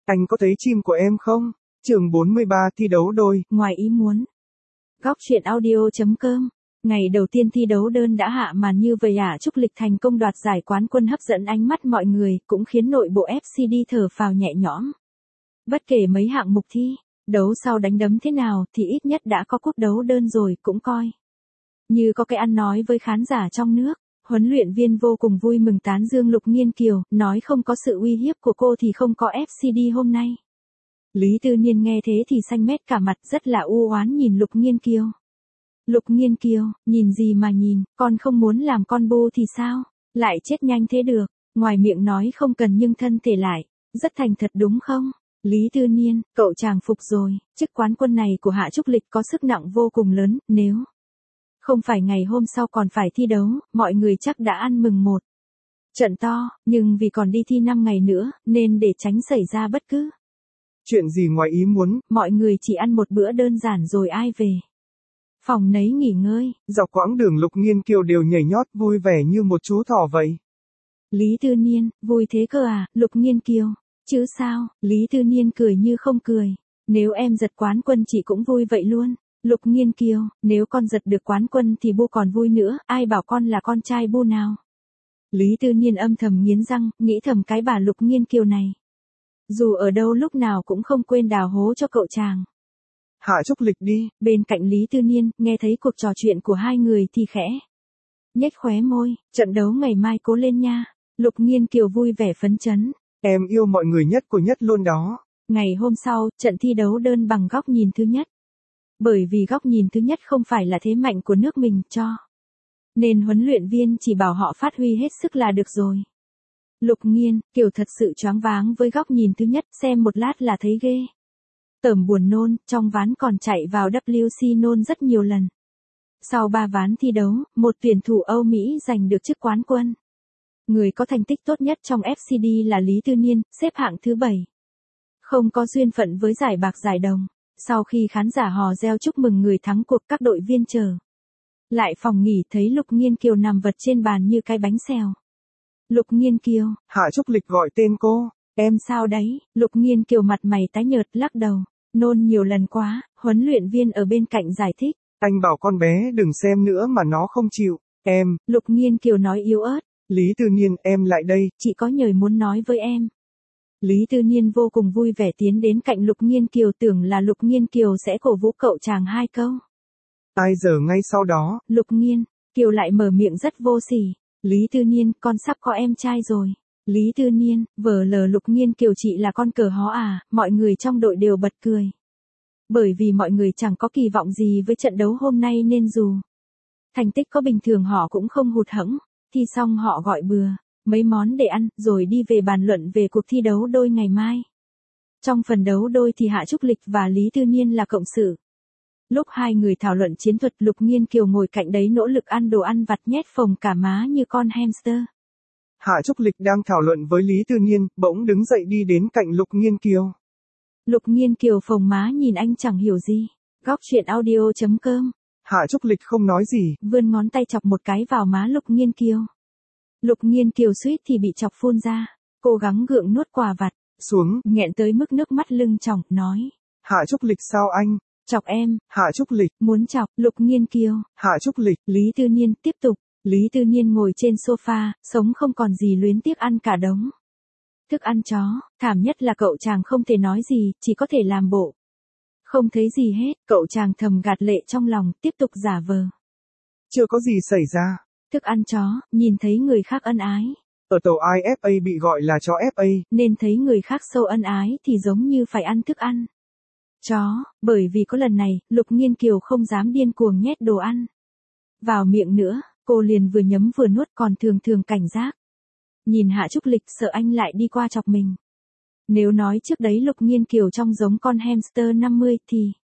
Anh có thấy chim của em không? Chương 43 thi đấu đôi. Ngoài ý muốn. Góc truyện audio.com. Ngày đầu tiên thi đấu đơn đã hạ màn như vậy Trúc Lịch thành công đoạt giải quán quân hấp dẫn ánh mắt mọi người, cũng khiến nội bộ FCD thở phào nhẹ nhõm. Bất kể mấy hạng mục thi, đấu sau đánh đấm thế nào thì ít nhất đã có cúp đấu đơn rồi, cũng coi như có cái ăn nói với khán giả trong nước. Huấn luyện viên vô cùng vui mừng tán dương Lục Nghiên Kiều, nói không có sự uy hiếp của cô thì không có FCD hôm nay. Lý Tư Niên nghe thế thì xanh mét cả mặt, rất là u oán nhìn Lục Nghiên Kiều. Lục Nghiên Kiều, nhìn gì mà nhìn, con không muốn làm con bu thì sao, lại chết nhanh thế được, ngoài miệng nói không cần nhưng thân thể lại, rất thành thật đúng không? Lý Tư Niên, cậu chàng phục rồi, chức quán quân này của Hạ Trúc Lịch có sức nặng vô cùng lớn, nếu không phải ngày hôm sau còn phải thi đấu, mọi người chắc đã ăn mừng một trận to, nhưng vì còn đi thi 5 ngày nữa, nên để tránh xảy ra bất cứ chuyện gì ngoài ý muốn, mọi người chỉ ăn một bữa đơn giản rồi ai về phòng nấy nghỉ ngơi. Dọc quãng đường Lục Nghiên Kiều đều nhảy nhót vui vẻ như một chú thỏ vậy. Lý Tư Niên, vui thế cơ à, Lục Nghiên Kiều, chứ sao? Lý Tư Niên cười như không cười, nếu em giật quán quân chị cũng vui vậy luôn. Lục Nghiên Kiều, nếu con giật được quán quân thì bu còn vui nữa, ai bảo con là con trai bu nào. Lý Tư Niên âm thầm nghiến răng, nghĩ thầm cái bà Lục Nghiên Kiều này, dù ở đâu lúc nào cũng không quên đào hố cho cậu chàng. Hạ Trúc Lịch đi. Bên cạnh Lý Tư Niên, nghe thấy cuộc trò chuyện của hai người thì khẽ nhếch khóe môi, trận đấu ngày mai cố lên nha. Lục Nghiên Kiều vui vẻ phấn chấn. Em yêu mọi người nhất của nhất luôn đó. Ngày hôm sau, trận thi đấu đơn bằng góc nhìn thứ nhất. Bởi vì góc nhìn thứ nhất không phải là thế mạnh của nước mình cho, nên huấn luyện viên chỉ bảo họ phát huy hết sức là được rồi. Lục Nghiên Kiều thật sự choáng váng với góc nhìn thứ nhất, xem một lát là thấy ghê tởm buồn nôn, trong ván còn chạy vào WC nôn rất nhiều lần. Sau 3 ván thi đấu, một tuyển thủ Âu Mỹ giành được chức quán quân. Người có thành tích tốt nhất trong FCD là Lý Tư Niên, xếp hạng thứ 7. Không có duyên phận với giải bạc giải đồng. Sau khi khán giả hò reo chúc mừng người thắng cuộc, các đội viên chờ lại phòng nghỉ thấy Lục Nghiên Kiều nằm vật trên bàn như cái bánh xèo. Lục Nghiên Kiều, Hạ Trúc Lịch gọi tên cô. Em sao đấy? Lục Nghiên Kiều mặt mày tái nhợt lắc đầu, nôn nhiều lần quá, huấn luyện viên ở bên cạnh giải thích. Anh bảo con bé đừng xem nữa mà nó không chịu. Em. Lục Nghiên Kiều nói yếu ớt. Lý Tư Niên, em lại đây. Chị có nhờ muốn nói với em. Lý Tư Niên vô cùng vui vẻ tiến đến cạnh Lục Nghiên Kiều, tưởng là Lục Nghiên Kiều sẽ cổ vũ cậu chàng 2 câu. Ai giờ ngay sau đó, Lục Nghiên Kiều lại mở miệng rất vô sỉ. Lý Tư Niên, con sắp có em trai rồi. Lý Tư Niên, vờ lờ Lục Nghiên Kiều chị là con cờ hó à, mọi người trong đội đều bật cười. Bởi vì mọi người chẳng có kỳ vọng gì với trận đấu hôm nay nên dù thành tích có bình thường họ cũng không hụt hẫng, thi xong họ gọi bừa mấy món để ăn, rồi đi về bàn luận về cuộc thi đấu đôi ngày mai. Trong phần đấu đôi thì Hạ Trúc Lịch và Lý Tư Niên là cộng sự. Lúc hai người thảo luận chiến thuật, Lục Nghiên Kiều ngồi cạnh đấy nỗ lực ăn đồ ăn vặt nhét phồng cả má như con hamster. Hạ Trúc Lịch đang thảo luận với Lý Tư Niên, bỗng đứng dậy đi đến cạnh Lục Nghiên Kiều. Lục Nghiên Kiều phồng má nhìn anh chẳng hiểu gì. Góc truyện audio.com. Hạ Trúc Lịch không nói gì, vươn ngón tay chọc một cái vào má Lục Nghiên Kiều. Lục Nghiên Kiều suýt thì bị chọc phun ra, cố gắng gượng nuốt quà vặt xuống, nghẹn tới mức nước mắt lưng tròng, nói. Hạ Trúc Lịch sao anh? Chọc em. Hạ Trúc Lịch. Muốn chọc. Lục Nghiên Kiều. Hạ Trúc Lịch. Lý Tư Niên tiếp tục. Lý Tư Niên ngồi trên sofa, sống không còn gì luyến tiếc ăn cả đống thức ăn chó, thảm nhất là cậu chàng không thể nói gì, chỉ có thể làm bộ không thấy gì hết. Cậu chàng thầm gạt lệ trong lòng, tiếp tục giả vờ chưa có gì xảy ra. Thức ăn chó, nhìn thấy người khác ân ái. Ở tàu IFA bị gọi là chó FA, nên thấy người khác sâu ân ái thì giống như phải ăn thức ăn chó. Bởi vì có lần này, Lục Nghiên Kiều không dám điên cuồng nhét đồ ăn vào miệng nữa, cô liền vừa nhấm vừa nuốt, còn thường cảnh giác nhìn Hạ Trúc Lịch, sợ anh lại đi qua chọc mình. Nếu nói trước đấy Lục Nghiên Kiều trông giống con hamster 50 thì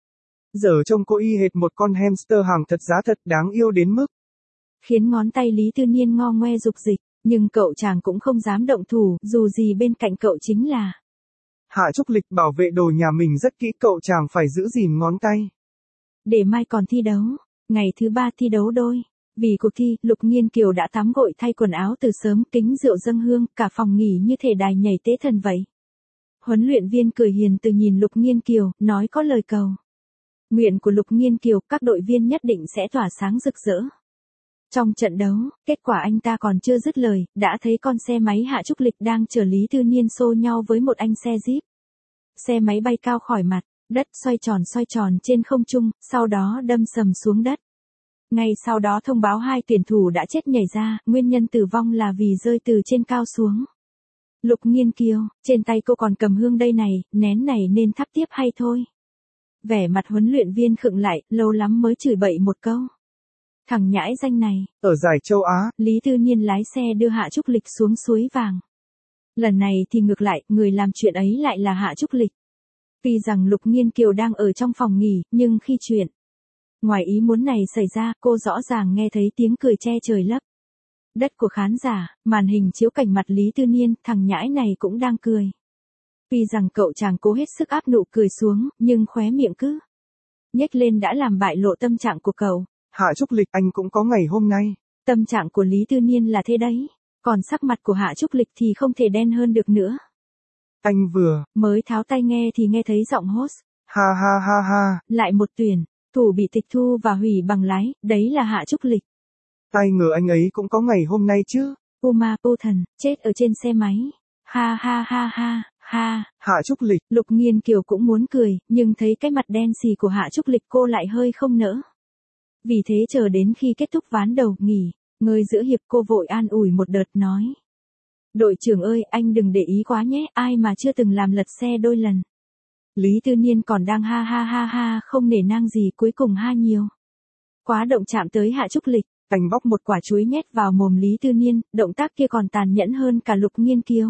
giờ trông cô y hệt một con hamster hàng thật giá thật, đáng yêu đến mức khiến ngón tay Lý Tư Niên ngo ngoe dục dịch, nhưng cậu chàng cũng không dám động thủ, dù gì bên cạnh cậu chính là Hạ Trúc Lịch bảo vệ đồ nhà mình rất kỹ, cậu chàng phải giữ gìn ngón tay. Để mai còn thi đấu, ngày thứ 3 thi đấu đôi. Vì cuộc thi, Lục Nghiên Kiều đã tắm gội thay quần áo từ sớm, kính rượu dâng hương, cả phòng nghỉ như thể đài nhảy tế thần vậy. Huấn luyện viên cười hiền từ nhìn Lục Nghiên Kiều, nói có lời cầu. Nguyện của Lục Nghiên Kiều, các đội viên nhất định sẽ tỏa sáng rực rỡ. Trong trận đấu, kết quả anh ta còn chưa dứt lời, đã thấy con xe máy Hạ Trúc Lịch đang chở Lý Tư Niên xô nhau với một anh xe Jeep. Xe máy bay cao khỏi mặt đất, xoay tròn trên không trung, sau đó đâm sầm xuống đất. Ngay sau đó thông báo 2 tuyển thủ đã chết nhảy ra, nguyên nhân tử vong là vì rơi từ trên cao xuống. Lục Nghiên Kiều, trên tay cô còn cầm hương đây này, nén này nên thắp tiếp hay thôi? Vẻ mặt huấn luyện viên khựng lại, lâu lắm mới chửi bậy một câu. Thằng nhãi danh này. Ở giải châu Á, Lý Tư Niên lái xe đưa Hạ Trúc Lịch xuống suối vàng. Lần này thì ngược lại, người làm chuyện ấy lại là Hạ Trúc Lịch. Tuy rằng Lục Nghiên Kiều đang ở trong phòng nghỉ, nhưng khi chuyện ngoài ý muốn này xảy ra, cô rõ ràng nghe thấy tiếng cười che trời lấp đất của khán giả, màn hình chiếu cảnh mặt Lý Tư Niên, thằng nhãi này cũng đang cười. Tuy rằng cậu chàng cố hết sức áp nụ cười xuống, nhưng khóe miệng cứ nhếch lên đã làm bại lộ tâm trạng của cậu. Hạ Trúc Lịch anh cũng có ngày hôm nay. Tâm trạng của Lý Tư Niên là thế đấy, còn sắc mặt của Hạ Trúc Lịch thì không thể đen hơn được nữa. Anh vừa mới tháo tai nghe thì nghe thấy giọng host. Ha ha ha ha. Lại một tuyển thủ bị tịch thu và hủy bằng lái, đấy là Hạ Trúc Lịch. Ai ngờ anh ấy cũng có ngày hôm nay chứ. Uma Thần, chết ở trên xe máy. Ha ha ha ha, ha. Hạ Trúc Lịch. Lục Nghiên Kiều cũng muốn cười, nhưng thấy cái mặt đen xì của Hạ Trúc Lịch cô lại hơi không nỡ. Vì thế chờ đến khi kết thúc ván đầu, nghỉ ngơi giữa hiệp cô vội an ủi một đợt nói. Đội trưởng ơi, anh đừng để ý quá nhé, ai mà chưa từng làm lật xe đôi lần. Lý Tư Niên còn đang ha ha ha ha không nể nang gì, cuối cùng ha nhiều quá động chạm tới Hạ Trúc Lịch. Anh bóc một quả chuối nhét vào mồm Lý Tư Niên, động tác kia còn tàn nhẫn hơn cả Lục Nghiên Kiều.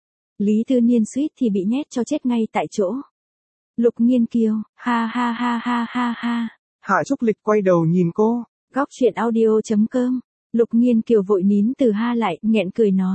Lý Tư Niên suýt thì bị nhét cho chết ngay tại chỗ. Lục Nghiên Kiều, ha ha ha ha ha ha. Hạ Trúc Lịch quay đầu nhìn cô. Góc truyện audio.com. Lục Nghiên Kiều vội nín từ ha lại, nghẹn cười nói.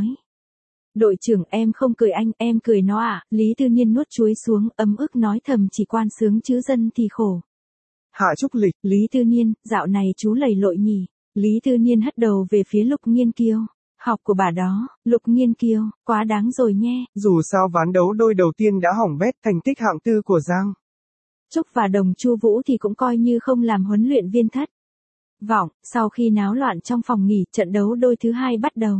Đội trưởng, em không cười anh, em cười nó à? Lý Tư Niên nuốt chuối xuống, ấm ức nói thầm, chỉ quan sướng chứ dân thì khổ. Hạ Trúc Lịch. Lý Tư Niên, dạo này chú lầy lội nhỉ? Lý Tư Niên hất đầu về phía Lục Nghiên Kiều. Học của bà đó, Lục Nghiên Kiều, quá đáng rồi nhé. Dù sao ván đấu đôi đầu tiên đã hỏng bét thành tích hạng tư của Giang Trúc và Đồng Chu Vũ thì cũng coi như không làm huấn luyện viên thất vọng. Sau khi náo loạn trong phòng nghỉ, trận đấu đôi thứ 2 bắt đầu.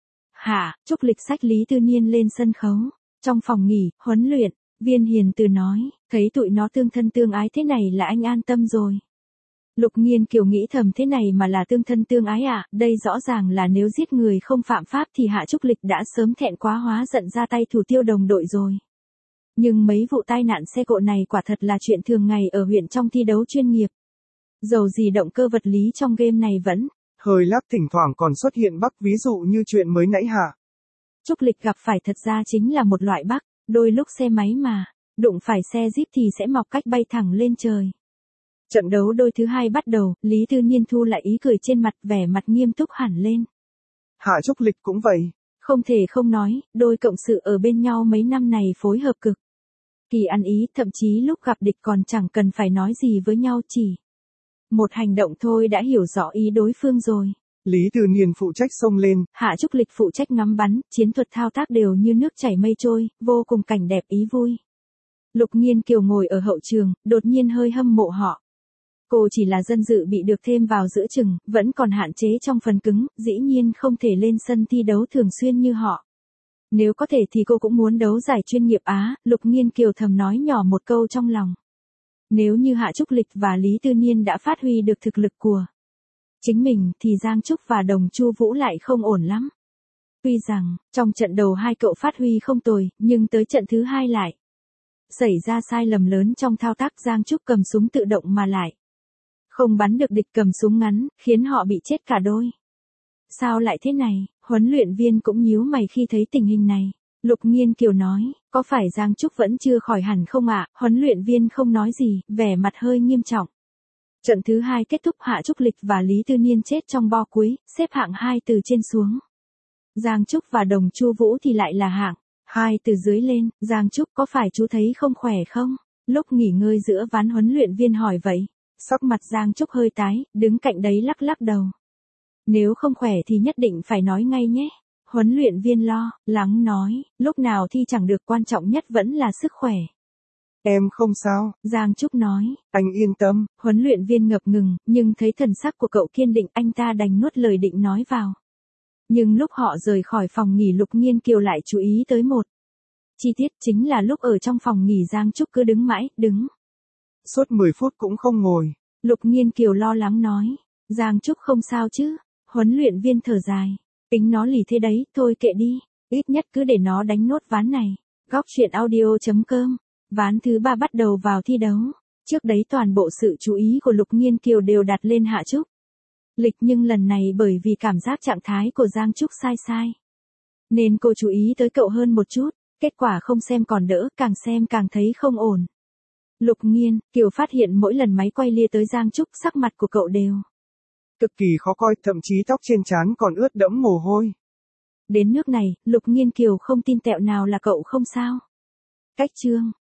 Hạ Trúc Lịch xách Lý Tư Niên lên sân khấu. Trong phòng nghỉ, huấn luyện viên hiền từ nói, thấy tụi nó tương thân tương ái thế này là anh an tâm rồi. Lục Nghiên Kiều nghĩ thầm, thế này mà là tương thân tương ái à, đây rõ ràng là nếu giết người không phạm pháp thì Hạ Trúc Lịch đã sớm thẹn quá hóa giận ra tay thủ tiêu đồng đội rồi. Nhưng mấy vụ tai nạn xe cộ này quả thật là chuyện thường ngày ở huyện trong thi đấu chuyên nghiệp. Dầu gì động cơ vật lý trong game này vẫn hơi lắc, thỉnh thoảng còn xuất hiện bug, ví dụ như chuyện mới nãy Hạ Trúc Lịch gặp phải thật ra chính là một loại bug, đôi lúc xe máy mà đụng phải xe Jeep thì sẽ mọc cách bay thẳng lên trời. Trận đấu đôi thứ 2 bắt đầu, Lý Tư Niên thu lại ý cười trên mặt, vẻ mặt nghiêm túc hẳn lên. Hạ Trúc Lịch cũng vậy. Không thể không nói, đôi cộng sự ở bên nhau mấy năm này phối hợp cực kỳ ăn ý, thậm chí lúc gặp địch còn chẳng cần phải nói gì với nhau, chỉ một hành động thôi đã hiểu rõ ý đối phương rồi. Lý Tư Niên phụ trách xông lên, Hạ Trúc Lịch phụ trách ngắm bắn, chiến thuật thao tác đều như nước chảy mây trôi, vô cùng cảnh đẹp ý vui. Lục Nghiên Kiều ngồi ở hậu trường, đột nhiên hơi hâm mộ họ. Cô chỉ là dân dự bị được thêm vào giữa chừng, vẫn còn hạn chế trong phần cứng, dĩ nhiên không thể lên sân thi đấu thường xuyên như họ. Nếu có thể thì cô cũng muốn đấu giải chuyên nghiệp Á, Lục Nghiên Kiều thầm nói nhỏ một câu trong lòng. Nếu như Hạ Trúc Lịch và Lý Tư Niên đã phát huy được thực lực của chính mình thì Giang Trúc và Đồng Chu Vũ lại không ổn lắm. Tuy rằng, trong trận đầu hai cậu phát huy không tồi, nhưng tới trận thứ 2 lại xảy ra sai lầm lớn trong thao tác. Giang Trúc cầm súng tự động mà lại không bắn được địch cầm súng ngắn, khiến họ bị chết cả đôi. Sao lại thế này? Huấn luyện viên cũng nhíu mày khi thấy tình hình này. Lục Nghiên Kiều nói, có phải Giang Trúc vẫn chưa khỏi hẳn không ạ? Huấn luyện viên không nói gì, vẻ mặt hơi nghiêm trọng. Trận thứ 2 kết thúc, Hạ Trúc Lịch và Lý Tư Niên chết trong bo cuối, xếp hạng 2 từ trên xuống. Giang Trúc và Đồng Chu Vũ thì lại là hạng 2 từ dưới lên. Giang Trúc, có phải chú thấy không khỏe không? Lúc nghỉ ngơi giữa ván huấn luyện viên hỏi vậy. Sắc mặt Giang Trúc hơi tái, đứng cạnh đấy lắc lắc đầu. Nếu không khỏe thì nhất định phải nói ngay nhé. Huấn luyện viên lo lắng nói, lúc nào thi chẳng được, quan trọng nhất vẫn là sức khỏe. Em không sao. Giang Trúc nói. Anh yên tâm. Huấn luyện viên ngập ngừng, nhưng thấy thần sắc của cậu kiên định, anh ta đành nuốt lời định nói vào. Nhưng lúc họ rời khỏi phòng nghỉ, Lục Nghiên Kiều lại chú ý tới một chi tiết, chính là lúc ở trong phòng nghỉ Giang Trúc cứ đứng mãi, đứng. Suốt 10 phút cũng không ngồi. Lục Nghiên Kiều lo lắng nói. Giang Trúc không sao chứ? Huấn luyện viên thở dài. Tính nó lì thế đấy, thôi kệ đi. Ít nhất cứ để nó đánh nốt ván này. Góc truyện audio.com. Ván thứ 3 bắt đầu vào thi đấu. Trước đấy toàn bộ sự chú ý của Lục Nghiên Kiều đều đặt lên Hạ Trúc Lịch, nhưng lần này bởi vì cảm giác trạng thái của Giang Trúc sai, nên cô chú ý tới cậu hơn một chút. Kết quả không xem còn đỡ, càng xem càng thấy không ổn. Lục Nghiên Kiều phát hiện mỗi lần máy quay lia tới Giang Trúc, sắc mặt của cậu đều cực kỳ khó coi, thậm chí tóc trên trán còn ướt đẫm mồ hôi. Đến nước này, Lục Nghiên Kiều không tin tẹo nào là cậu không sao. Cách chương